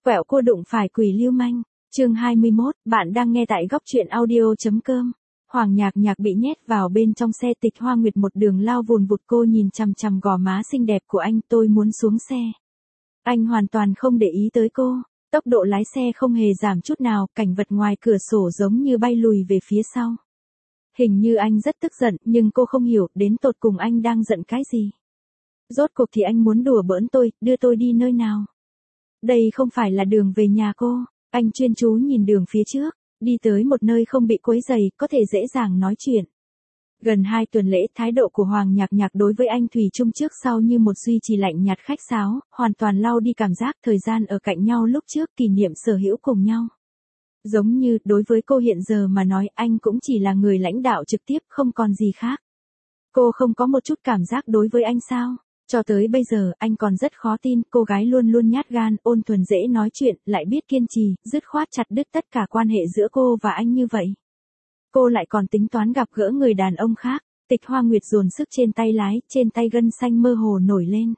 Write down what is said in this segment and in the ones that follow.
Quẹo cô đụng phải quỷ lưu manh. Chương 21, bạn đang nghe tại góc truyện audio.com. Hoàng Nhạc Nhạc bị nhét vào bên trong xe, Tịch Hoa Nguyệt một đường lao vùn vụt, cô nhìn chằm chằm gò má xinh đẹp của anh. Tôi muốn xuống xe. Anh hoàn toàn không để ý tới cô, tốc độ lái xe không hề giảm chút nào, cảnh vật ngoài cửa sổ giống như bay lùi về phía sau. Hình như anh rất tức giận, nhưng cô không hiểu đến tột cùng anh đang giận cái gì. Rốt cuộc thì anh muốn đùa bỡn tôi, đưa tôi đi nơi nào? Đây không phải là đường về nhà cô. Anh chuyên chú nhìn đường phía trước, đi tới một nơi không bị quấy rầy, có thể dễ dàng nói chuyện. Gần 2 tuần lễ, thái độ của Hoàng Nhạc Nhạc đối với anh thủy chung trước sau như một duy trì lạnh nhạt khách sáo, hoàn toàn lau đi cảm giác thời gian ở cạnh nhau lúc trước, kỷ niệm sở hữu cùng nhau. Giống như, đối với cô hiện giờ mà nói, anh cũng chỉ là người lãnh đạo trực tiếp, không còn gì khác. Cô không có một chút cảm giác đối với anh sao? Cho tới bây giờ, anh còn rất khó tin, cô gái luôn luôn nhát gan, ôn thuần dễ nói chuyện, lại biết kiên trì, dứt khoát chặt đứt tất cả quan hệ giữa cô và anh như vậy. Cô lại còn tính toán gặp gỡ người đàn ông khác. Tịch Hoa Nguyệt dồn sức trên tay lái, trên tay gân xanh mơ hồ nổi lên.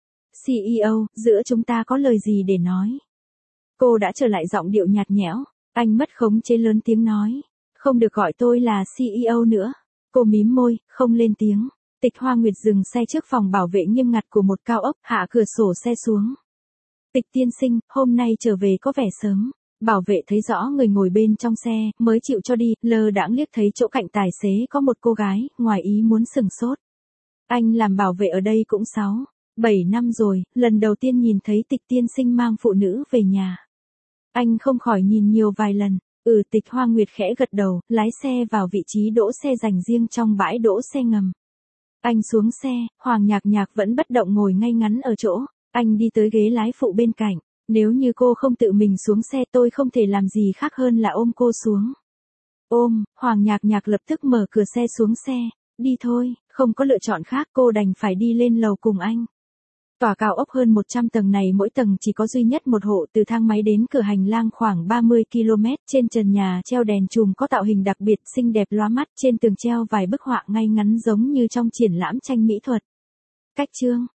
CEO, giữa chúng ta có lời gì để nói? Cô đã trở lại giọng điệu nhạt nhẽo. Anh mất khống chế lớn tiếng nói. Không được gọi tôi là CEO nữa. Cô mím môi, không lên tiếng. Tịch Hoa Nguyệt dừng xe trước phòng bảo vệ nghiêm ngặt của một cao ốc, hạ cửa sổ xe xuống. Tịch tiên sinh, hôm nay trở về có vẻ sớm. Bảo vệ thấy rõ người ngồi bên trong xe, mới chịu cho đi, lơ đãng liếc thấy chỗ cạnh tài xế có một cô gái, ngoài ý muốn sừng sốt. Anh làm bảo vệ ở đây cũng 7 năm rồi, lần đầu tiên nhìn thấy tịch tiên sinh mang phụ nữ về nhà. Anh không khỏi nhìn nhiều vài lần. Tịch Hoa Nguyệt khẽ gật đầu, lái xe vào vị trí đỗ xe dành riêng trong bãi đỗ xe ngầm. Anh xuống xe, Hoàng Nhạc Nhạc vẫn bất động ngồi ngay ngắn ở chỗ. Anh đi tới ghế lái phụ bên cạnh. Nếu như cô không tự mình xuống xe, tôi không thể làm gì khác hơn là ôm cô xuống. Ôm, Hoàng Nhạc Nhạc lập tức mở cửa xe xuống xe. Đi thôi, không có lựa chọn khác, cô đành phải đi lên lầu cùng anh. Tòa cao ốc hơn 100 tầng này, mỗi tầng chỉ có duy nhất một hộ, từ thang máy đến cửa hành lang khoảng 30 km, trên trần nhà treo đèn chùm có tạo hình đặc biệt, xinh đẹp lóa mắt, trên tường treo vài bức họa ngay ngắn giống như trong triển lãm tranh mỹ thuật. Cách chương